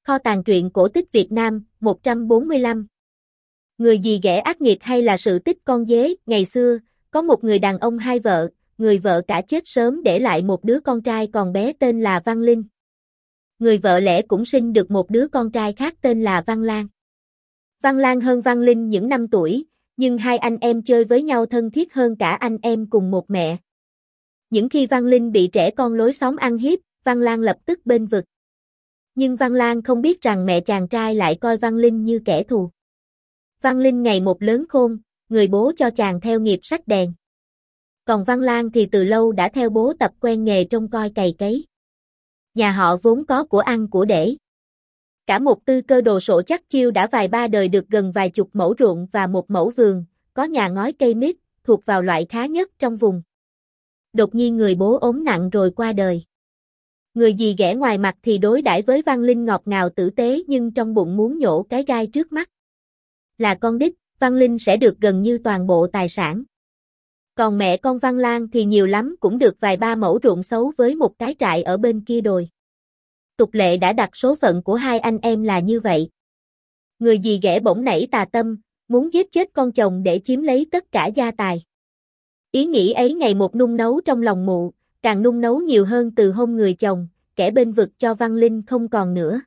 Kho tàng truyện cổ tích Việt Nam, 145. Người gì ghẻ ác nghiệt hay là sự tích con dế? Ngày xưa, có một người đàn ông hai vợ, người vợ cả chết sớm để lại một đứa con trai còn bé tên là Văn Linh. Người vợ lẽ cũng sinh được một đứa con trai khác tên là Văn Lang. Văn Lang hơn Văn Linh những năm tuổi, nhưng hai anh em chơi với nhau thân thiết hơn cả anh em cùng một mẹ. Những khi Văn Linh bị trẻ con lối xóm ăn hiếp, Văn Lang lập tức bênh vực. Nhưng Văn Lang không biết rằng mẹ chàng trai lại coi Văn Linh như kẻ thù. Văn Linh ngày một lớn khôn, người bố cho chàng theo nghiệp xách đèn. Còn Văn Lang thì từ lâu đã theo bố tập quen nghề trông coi cày cấy. Nhà họ vốn có của ăn của để. Cả một tư cơ đồ sộ chắc chiêu đã vài ba đời được gần vài chục mẫu ruộng và một mẫu vườn, có nhà ngói cây mít, thuộc vào loại khá nhất trong vùng. Đột nhiên người bố ốm nặng rồi qua đời. Người dì ghẻ ngoài mặt thì đối đãi với Văn Linh ngọt ngào tử tế nhưng trong bụng muốn nhổ cái gai trước mắt. Là con đích, Văn Linh sẽ được gần như toàn bộ tài sản. Còn mẹ con Văn Lang thì nhiều lắm cũng được vài ba mẫu ruộng xấu với một cái trại ở bên kia đồi. Tục lệ đã đặt số phận của hai anh em là như vậy. Người dì ghẻ bỗng nảy tà tâm, muốn giết chết con chồng để chiếm lấy tất cả gia tài. Ý nghĩ ấy ngày một nung nấu trong lòng mụ, càng nung nấu nhiều hơn từ hôm người chồng, kẻ bên vực cho Văn Linh không còn nữa.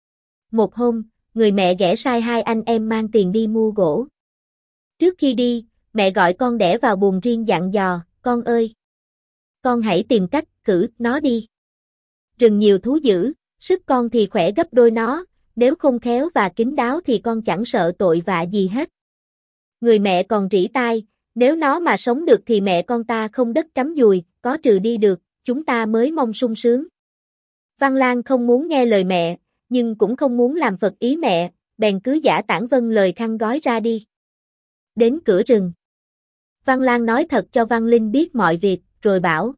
Một hôm, người mẹ ghẻ sai hai anh em mang tiền đi mua gỗ. Trước khi đi, mẹ gọi con đẻ vào buồng riêng dặn dò, con ơi! Con hãy tìm cách cử nó đi. Rừng nhiều thú dữ, sức con thì khỏe gấp đôi nó, nếu không khéo và kín đáo thì con chẳng sợ tội vạ gì hết. Người mẹ còn rỉ tai, nếu nó mà sống được thì mẹ con ta không đất cắm dùi, có trừ đi được, chúng ta mới mong sung sướng. Văn Lang không muốn nghe lời mẹ, nhưng cũng không muốn làm phật ý mẹ, bèn cứ giả tản vâng lời khăn gói ra đi. Đến cửa rừng. Văn Lang nói thật cho Văn Linh biết mọi việc, rồi bảo.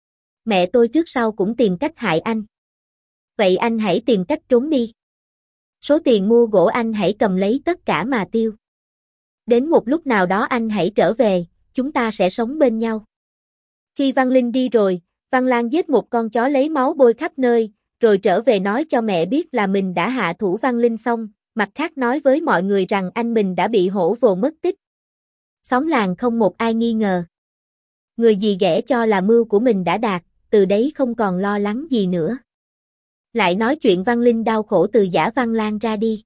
Mẹ tôi trước sau cũng tìm cách hại anh. Vậy anh hãy tìm cách trốn đi. Số tiền mua gỗ anh hãy cầm lấy tất cả mà tiêu. Đến một lúc nào đó anh hãy trở về, chúng ta sẽ sống bên nhau. Khi Văn Linh đi rồi, Văn Lang giết một con chó lấy máu bôi khắp nơi, rồi trở về nói cho mẹ biết là mình đã hạ thủ Văn Linh xong, mặt khác nói với mọi người rằng anh mình đã bị hổ vồ mất tích. Xóm làng không một ai nghi ngờ. Người dì ghẻ cho là mưu của mình đã đạt, từ đấy không còn lo lắng gì nữa. Lại nói chuyện Văn Linh đau khổ từ giả Văn Lang ra đi.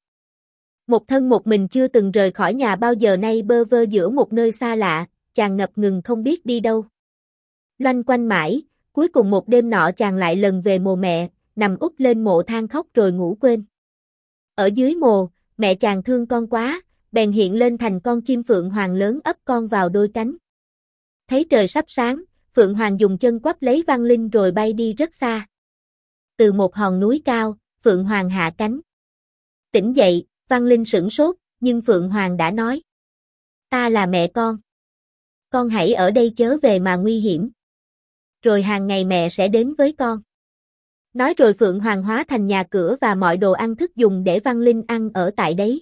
Một thân một mình chưa từng rời khỏi nhà bao giờ nay bơ vơ giữa một nơi xa lạ, chàng ngập ngừng không biết đi đâu. Loanh quanh mãi, cuối cùng một đêm nọ chàng lại lần về mồ mẹ, nằm úp lên mộ than khóc rồi ngủ quên. Ở dưới mồ, mẹ chàng thương con quá, bèn hiện lên thành con chim phượng hoàng lớn ấp con vào đôi cánh. Thấy trời sắp sáng, phượng hoàng dùng chân quắp lấy Văn Linh rồi bay đi rất xa. Từ một hòn núi cao, phượng hoàng hạ cánh. Tỉnh dậy, Văn Linh sửng sốt, nhưng phượng hoàng đã nói. Ta là mẹ con. Con hãy ở đây chớ về mà nguy hiểm. Rồi hàng ngày mẹ sẽ đến với con. Nói rồi phượng hoàng hóa thành nhà cửa và mọi đồ ăn thức dùng để Văn Linh ăn ở tại đấy.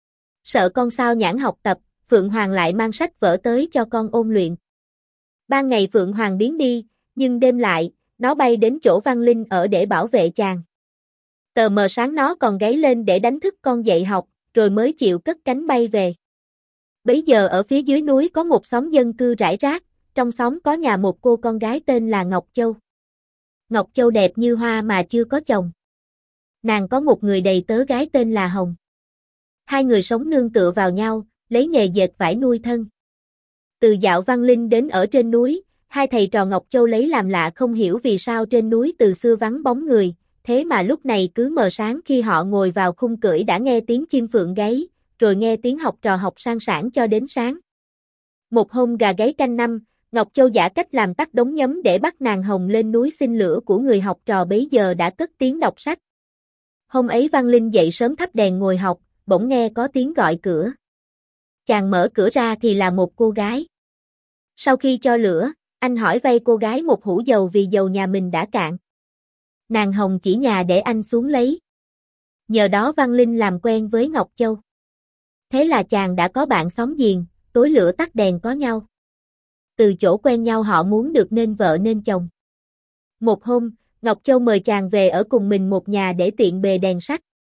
Sợ con sao nhãng học tập, phượng hoàng lại mang sách vở tới cho con ôn luyện. Ban ngày phượng hoàng biến đi, nhưng đêm lại, nó bay đến chỗ Văn Linh ở để bảo vệ chàng. Tờ mờ sáng nó còn gáy lên để đánh thức con dậy học, rồi mới chịu cất cánh bay về. Bấy giờ ở phía dưới núi có một xóm dân cư rải rác, trong xóm có nhà một cô con gái tên là Ngọc Châu. Ngọc Châu đẹp như hoa mà chưa có chồng. Nàng có một người đầy tớ gái tên là Hồng. Hai người sống nương tựa vào nhau, lấy nghề dệt vải nuôi thân. Từ dạo Văn Linh đến ở trên núi, hai thầy trò Ngọc Châu lấy làm lạ không hiểu vì sao trên núi từ xưa vắng bóng người, thế mà lúc này cứ mờ sáng khi họ ngồi vào khung cưỡi đã nghe tiếng chim phượng gáy, rồi nghe tiếng học trò học sang sảng cho đến sáng. Một hôm gà gáy canh năm, Ngọc Châu giả cách làm tắt đống nhấm để bắt nàng Hồng lên núi xin lửa của người học trò bấy giờ đã cất tiếng đọc sách. Hôm ấy Văn Linh dậy sớm thắp đèn ngồi học, bỗng nghe có tiếng gọi cửa. Chàng mở cửa ra thì là một cô gái. Sau khi cho lửa, anh hỏi vay cô gái một hũ dầu vì dầu nhà mình đã cạn. Nàng Hồng chỉ nhà để anh xuống lấy. Nhờ đó Văn Linh làm quen với Ngọc Châu. Thế là chàng đã có bạn xóm giềng, tối lửa tắt đèn có nhau. Từ chỗ quen nhau họ muốn được nên vợ nên chồng. Một hôm, Ngọc Châu mời chàng về ở cùng mình một nhà để tiện bề đèn sách.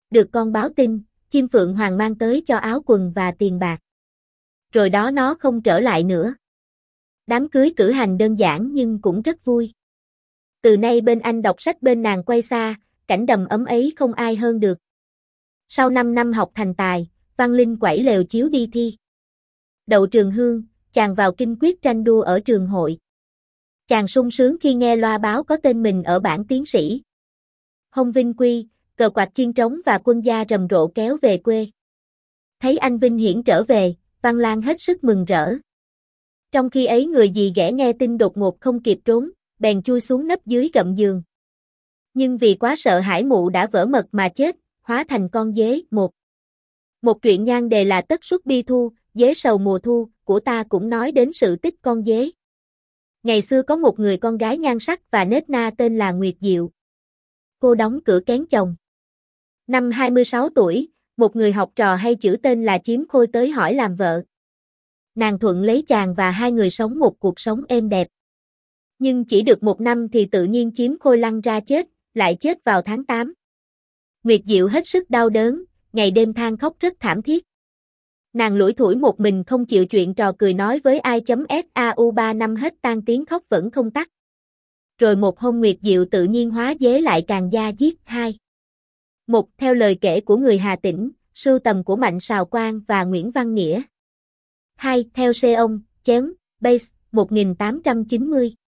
Được con báo tin, chim phượng hoàng mang tới cho áo quần và tiền bạc. Rồi đó nó không trở lại nữa. Đám cưới cử hành đơn giản nhưng cũng rất vui. Từ nay bên anh đọc sách bên nàng quay xa, cảnh đầm ấm ấy không ai hơn được. Sau 5 năm học thành tài, Văn Linh quẩy lều chiếu đi thi. Đậu trường hương, chàng vào kinh quyết tranh đua ở trường hội. Chàng sung sướng khi nghe loa báo có tên mình ở bảng tiến sĩ. Hông vinh quy, cờ quạt chiên trống và quân gia rầm rộ kéo về quê. Thấy anh Vinh Hiển trở về, Văn Lang hết sức mừng rỡ. Trong khi ấy người dì ghẻ nghe tin đột ngột không kịp trốn, bèn chui xuống nấp dưới gầm giường. Nhưng vì quá sợ hãi mụ đã vỡ mật mà chết, hóa thành con dế. Một truyện nhan đề là Tất Suất Bi Thu, Dế Sầu Mùa Thu, của ta cũng nói đến sự tích con dế. Ngày xưa có một người con gái nhan sắc và nết na tên là Nguyệt Diệu. Cô đóng cửa kén chồng. Năm 26 tuổi, một người học trò hay chữ tên là Chiếm Khôi tới hỏi làm vợ. Nàng thuận lấy chàng và hai người sống một cuộc sống êm đẹp. Nhưng chỉ được 1 năm thì tự nhiên Chiếm Khôi lăn ra chết, lại chết vào tháng 8. Nguyệt Diệu hết sức đau đớn, ngày đêm than khóc rất thảm thiết. Nàng lủi thủi một mình không chịu chuyện trò cười nói với ai. Sau 3 năm hết tan tiếng khóc vẫn không tắt. Rồi một hôm Nguyệt Diệu tự nhiên hóa dế lại càng da giết. 2. Theo lời kể của người Hà Tĩnh, sưu tầm của Mạnh Sào Quang và Nguyễn Văn Nghĩa. 2. Theo Seong, Base, 1890.